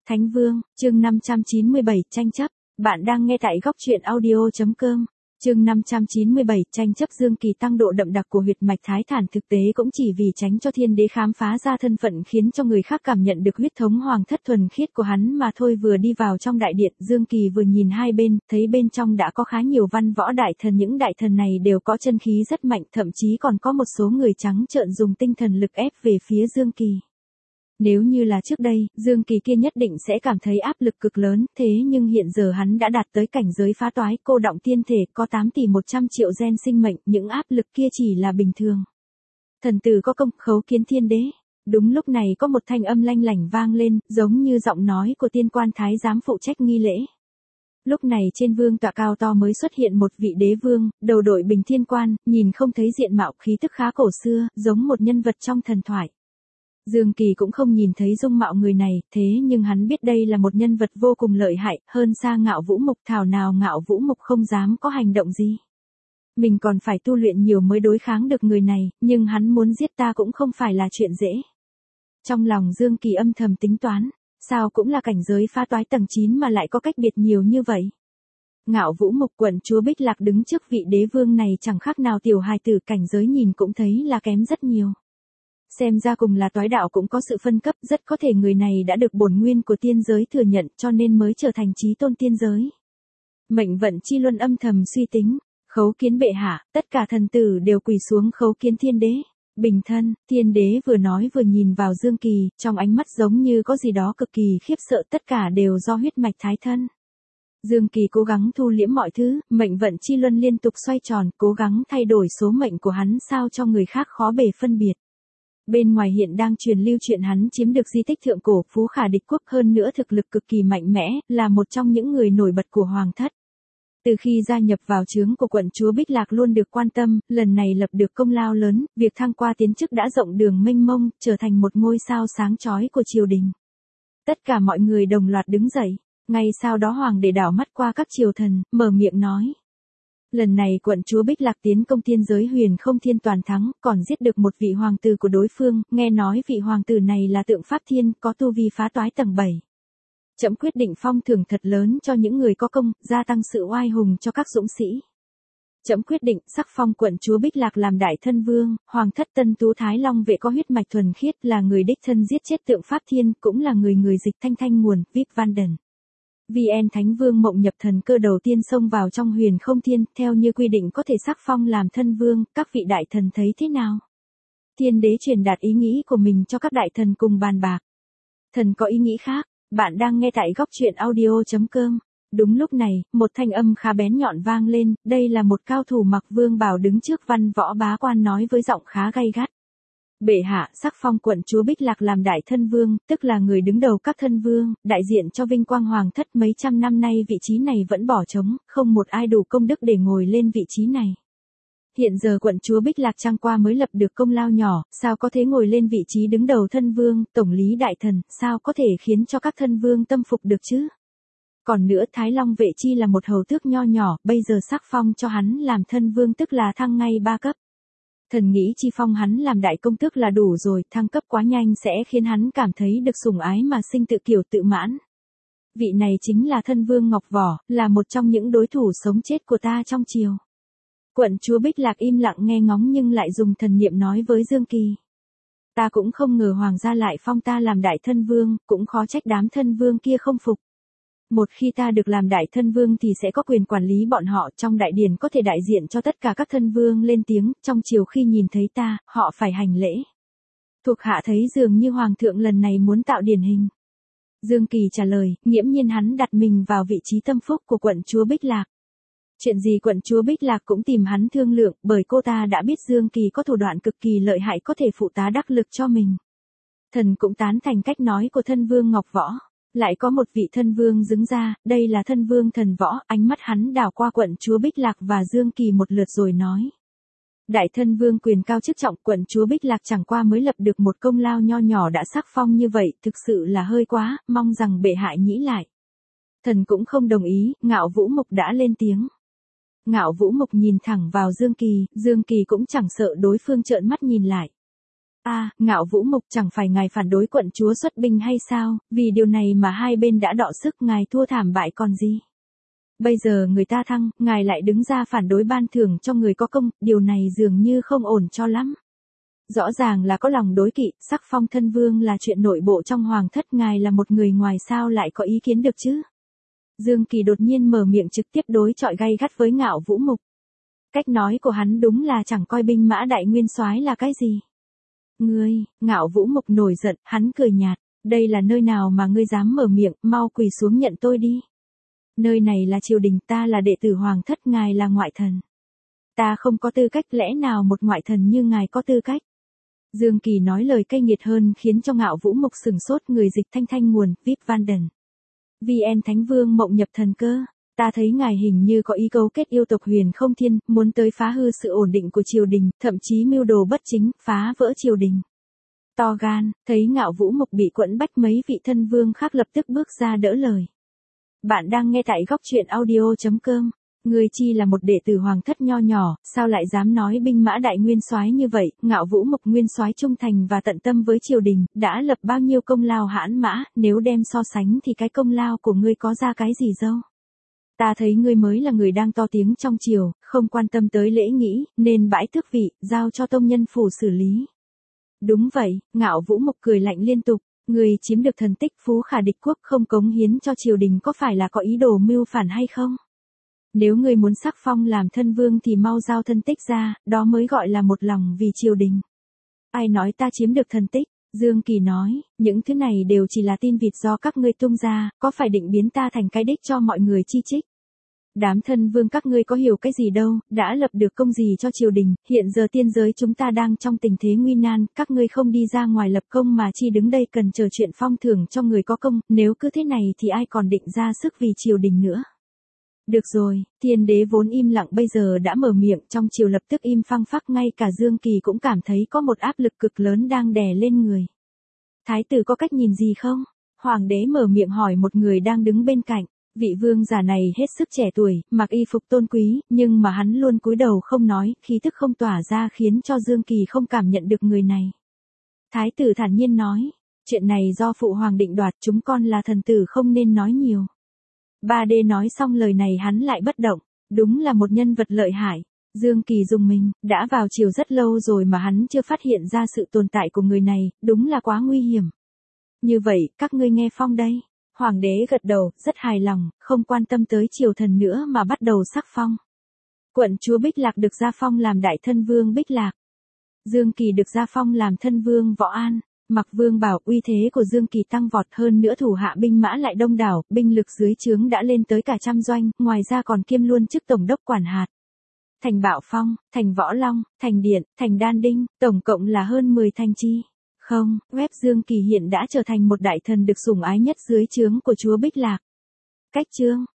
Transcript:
Thánh Vương, chương 597, tranh chấp. Bạn đang nghe tại góc truyện audio.com. Chương 597, tranh chấp. Dương Kỳ tăng độ đậm đặc của huyệt mạch Thái Thản thực tế cũng chỉ vì tránh cho thiên đế khám phá ra thân phận, khiến cho người khác cảm nhận được huyết thống hoàng thất thuần khiết của hắn mà thôi. Vừa đi vào trong đại điện, Dương Kỳ vừa nhìn hai bên, thấy bên trong đã có khá nhiều văn võ đại thần, những đại thần này đều có chân khí rất mạnh, thậm chí còn có một số người trắng trợn dùng tinh thần lực ép về phía Dương Kỳ. Nếu như là trước đây, Dương Kỳ kia nhất định sẽ cảm thấy áp lực cực lớn, thế nhưng hiện giờ hắn đã đạt tới cảnh giới phá toái, cô đọng tiên thể, có 8 tỷ 100 triệu gen sinh mệnh, những áp lực kia chỉ là bình thường. Thần tử có công, khấu kiến thiên đế. Đúng lúc này có một thanh âm lanh lảnh vang lên, giống như giọng nói của tiên quan thái giám phụ trách nghi lễ. Lúc này trên vương tọa cao to mới xuất hiện một vị đế vương, đầu đội bình thiên quan, nhìn không thấy diện mạo, khí tức khá cổ xưa, giống một nhân vật trong thần thoại. Dương Kỳ cũng không nhìn thấy dung mạo người này, thế nhưng hắn biết đây là một nhân vật vô cùng lợi hại, hơn xa Ngạo Vũ Mục. Thảo nào Ngạo Vũ Mục không dám có hành động gì. Mình còn phải tu luyện nhiều mới đối kháng được người này, nhưng hắn muốn giết ta cũng không phải là chuyện dễ. Trong lòng Dương Kỳ âm thầm tính toán, sao cũng là cảnh giới phá toái tầng 9 mà lại có cách biệt nhiều như vậy. Ngạo Vũ Mục quận chúa Bích Lạc đứng trước vị đế vương này chẳng khác nào tiểu hài tử, cảnh giới nhìn cũng thấy là kém rất nhiều. Xem ra cùng là toái đạo cũng có sự phân cấp, rất có thể người này đã được bổn nguyên của tiên giới thừa nhận, cho nên mới trở thành chí tôn tiên giới. Mệnh Vận Chi Luân âm thầm suy tính, khấu kiến bệ hạ, tất cả thần tử đều quỳ xuống khấu kiến thiên đế. Bình thân, thiên đế vừa nói vừa nhìn vào Dương Kỳ, trong ánh mắt giống như có gì đó cực kỳ khiếp sợ, tất cả đều do huyết mạch thái thân. Dương Kỳ cố gắng thu liễm mọi thứ, mệnh vận chi luân liên tục xoay tròn, cố gắng thay đổi số mệnh của hắn sao cho người khác khó bề phân biệt. Bên ngoài hiện đang truyền lưu chuyện hắn chiếm được di tích thượng cổ Phú Khả Địch Quốc, hơn nữa thực lực cực kỳ mạnh mẽ, là một trong những người nổi bật của hoàng thất. Từ khi gia nhập vào trướng của quận chúa Bích Lạc luôn được quan tâm, lần này lập được công lao lớn, việc thăng qua tiến chức đã rộng đường mênh mông, trở thành một ngôi sao sáng chói của triều đình. Tất cả mọi người đồng loạt đứng dậy, ngay sau đó hoàng đế đảo mắt qua các triều thần, mở miệng nói. Lần này quận chúa Bích Lạc tiến công tiên giới Huyền Không Thiên toàn thắng, còn giết được một vị hoàng tử của đối phương, nghe nói vị hoàng tử này là Tượng Pháp Thiên, có tu vi phá toái tầng 7. Trẫm quyết định phong thưởng thật lớn cho những người có công, gia tăng sự oai hùng cho các dũng sĩ. Trẫm quyết định sắc phong quận chúa Bích Lạc làm đại thân vương, hoàng thất Tân Tú Thái Long vệ có huyết mạch thuần khiết, là người đích thân giết chết Tượng Pháp Thiên, cũng là người dịch thanh thanh nguồn, Vip Vanden. VN Thánh Vương Mộng Nhập Thần Cơ đầu tiên xông vào trong Huyền Không Thiên, theo như quy định có thể sắc phong làm thân vương, các vị đại thần thấy thế nào? Thiên đế truyền đạt ý nghĩ của mình cho các đại thần cùng bàn bạc. Thần có ý nghĩ khác, bạn đang nghe tại góc truyện audio.com. Đúng lúc này, một thanh âm khá bén nhọn vang lên, đây là một cao thủ mặc vương bào đứng trước văn võ bá quan nói với giọng khá gay gắt. Bệ hạ sắc phong quận chúa Bích Lạc làm đại thân vương, tức là người đứng đầu các thân vương, đại diện cho vinh quang hoàng thất. Mấy trăm năm nay vị trí này vẫn bỏ trống, không một ai đủ công đức để ngồi lên vị trí này. Hiện giờ quận chúa Bích Lạc trang qua mới lập được công lao nhỏ, sao có thể ngồi lên vị trí đứng đầu thân vương, tổng lý đại thần, sao có thể khiến cho các thân vương tâm phục được chứ? Còn nữa Thái Long vệ chi là một hầu tước nho nhỏ, bây giờ sắc phong cho hắn làm thân vương tức là thăng ngay 3 cấp. Thần nghĩ chi phong hắn làm đại công tước là đủ rồi, thăng cấp quá nhanh sẽ khiến hắn cảm thấy được sủng ái mà sinh tự kiều tự mãn. Vị này chính là thân vương Ngọc Vỏ, là một trong những đối thủ sống chết của ta trong triều. Quận chúa Bích Lạc im lặng nghe ngóng nhưng lại dùng thần niệm nói với Dương Kỳ. Ta cũng không ngờ hoàng gia lại phong ta làm đại thân vương, cũng khó trách đám thân vương kia không phục. Một khi ta được làm đại thân vương thì sẽ có quyền quản lý bọn họ, trong đại điển có thể đại diện cho tất cả các thân vương lên tiếng, trong triều khi nhìn thấy ta, họ phải hành lễ. Thuộc hạ thấy dường như hoàng thượng lần này muốn tạo điển hình. Dương Kỳ trả lời, nghiễm nhiên hắn đặt mình vào vị trí tâm phúc của quận chúa Bích Lạc. Chuyện gì quận chúa Bích Lạc cũng tìm hắn thương lượng, bởi cô ta đã biết Dương Kỳ có thủ đoạn cực kỳ lợi hại có thể phụ tá đắc lực cho mình. Thần cũng tán thành cách nói của thân vương Ngọc Võ. Lại có một vị thân vương đứng ra, đây là thân vương Thần Võ, ánh mắt hắn đảo qua quận chúa Bích Lạc và Dương Kỳ một lượt rồi nói. Đại thân vương quyền cao chức trọng, quận chúa Bích Lạc chẳng qua mới lập được một công lao nho nhỏ đã sắc phong như vậy, thực sự là hơi quá, mong rằng bệ hạ nghĩ lại. Thần cũng không đồng ý, Ngạo Vũ Mục đã lên tiếng. Ngạo Vũ Mục nhìn thẳng vào Dương Kỳ cũng chẳng sợ đối phương trợn mắt nhìn lại. Ngạo Vũ Mục, chẳng phải ngài phản đối quận chúa xuất binh hay sao, vì điều này mà hai bên đã đọ sức, ngài thua thảm bại còn gì. Bây giờ người ta thăng, ngài lại đứng ra phản đối ban thưởng cho người có công, điều này dường như không ổn cho lắm. Rõ ràng là có lòng đối kỵ, sắc phong thân vương là chuyện nội bộ trong hoàng thất, ngài là một người ngoài sao lại có ý kiến được chứ. Dương Kỳ đột nhiên mở miệng trực tiếp đối chọi gay gắt với Ngạo Vũ Mục. Cách nói của hắn đúng là chẳng coi binh mã đại nguyên soái là cái gì. Ngạo Vũ Mục nổi giận, hắn cười nhạt, đây là nơi nào mà ngươi dám mở miệng, mau quỳ xuống nhận tôi đi. Nơi này là triều đình, ta là đệ tử hoàng thất, ngài là ngoại thần. Ta không có tư cách, lẽ nào một ngoại thần như ngài có tư cách? Dương Kỳ nói lời cay nghiệt hơn khiến cho Ngạo Vũ Mục sừng sốt, người dịch thanh nguồn, VIP Vanden. VN Thánh Vương Mộng Nhập Thần cơ. Ta thấy ngài hình như có ý cấu kết yêu tộc Huyền Không Thiên, muốn tới phá hư sự ổn định của triều đình, thậm chí mưu đồ bất chính, phá vỡ triều đình. To gan, thấy Ngạo Vũ Mục bị quẫn bách, mấy vị thân vương khác lập tức bước ra đỡ lời. Bạn đang nghe tại góc truyện audio.com. Ngươi chi là một đệ tử hoàng thất nho nhỏ, sao lại dám nói binh mã đại nguyên soái như vậy? Ngạo Vũ Mục nguyên soái trung thành và tận tâm với triều đình, đã lập bao nhiêu công lao hãn mã, nếu đem so sánh thì cái công lao của ngươi có ra cái gì đâu. Ta thấy ngươi mới là người đang to tiếng trong triều, không quan tâm tới lễ nghĩ, nên bãi tước vị, giao cho tông nhân phủ xử lý. Đúng vậy, Ngạo Vũ Mục cười lạnh liên tục, ngươi chiếm được thần tích phú khả địch quốc, không cống hiến cho triều đình, có phải là có ý đồ mưu phản hay không? Nếu ngươi muốn sắc phong làm thân vương thì mau giao thân tích ra, đó mới gọi là một lòng vì triều đình. Ai nói ta chiếm được thần tích? Dương Kỳ nói, những thứ này đều chỉ là tin vịt do các ngươi tung ra, có phải định biến ta thành cái đích cho mọi người chi trích? Đám thân vương các ngươi có hiểu cái gì đâu, đã lập được công gì cho triều đình, hiện giờ tiên giới chúng ta đang trong tình thế nguy nan, các ngươi không đi ra ngoài lập công mà chi đứng đây cần chờ chuyện phong thưởng cho người có công, nếu cứ thế này thì ai còn định ra sức vì triều đình nữa. Được rồi, thiên đế vốn im lặng bây giờ đã mở miệng, trong triều lập tức im phăng phắc, ngay cả Dương Kỳ cũng cảm thấy có một áp lực cực lớn đang đè lên người. Thái tử có cách nhìn gì không? Hoàng đế mở miệng hỏi một người đang đứng bên cạnh. Vị vương giả này hết sức trẻ tuổi, mặc y phục tôn quý, nhưng mà hắn luôn cúi đầu không nói, khí tức không tỏa ra khiến cho Dương Kỳ không cảm nhận được người này. Thái tử thản nhiên nói, chuyện này do phụ hoàng định đoạt, chúng con là thần tử không nên nói nhiều. 3D nói xong lời này hắn lại bất động, đúng là một nhân vật lợi hại. Dương Kỳ rùng mình, đã vào triều rất lâu rồi mà hắn chưa phát hiện ra sự tồn tại của người này, đúng là quá nguy hiểm. Như vậy, các ngươi nghe phong đây. Hoàng đế gật đầu, rất hài lòng, không quan tâm tới triều thần nữa mà bắt đầu sắc phong. Quận chúa Bích Lạc được gia phong làm đại thân vương Bích Lạc. Dương Kỳ được gia phong làm thân vương Võ An. Mặc Vương bảo uy thế của Dương Kỳ tăng vọt, hơn nữa thủ hạ binh mã lại đông đảo, binh lực dưới trướng đã lên tới cả 100 doanh, ngoài ra còn kiêm luôn chức tổng đốc quản hạt. Thành Bạo Phong, thành Võ Long, thành Điện, thành Đan Đinh, tổng cộng là hơn 10 thành chi. Không, web Dương Kỳ hiện đã trở thành một đại thần được sủng ái nhất dưới trướng của chúa Bích Lạc. Cách chương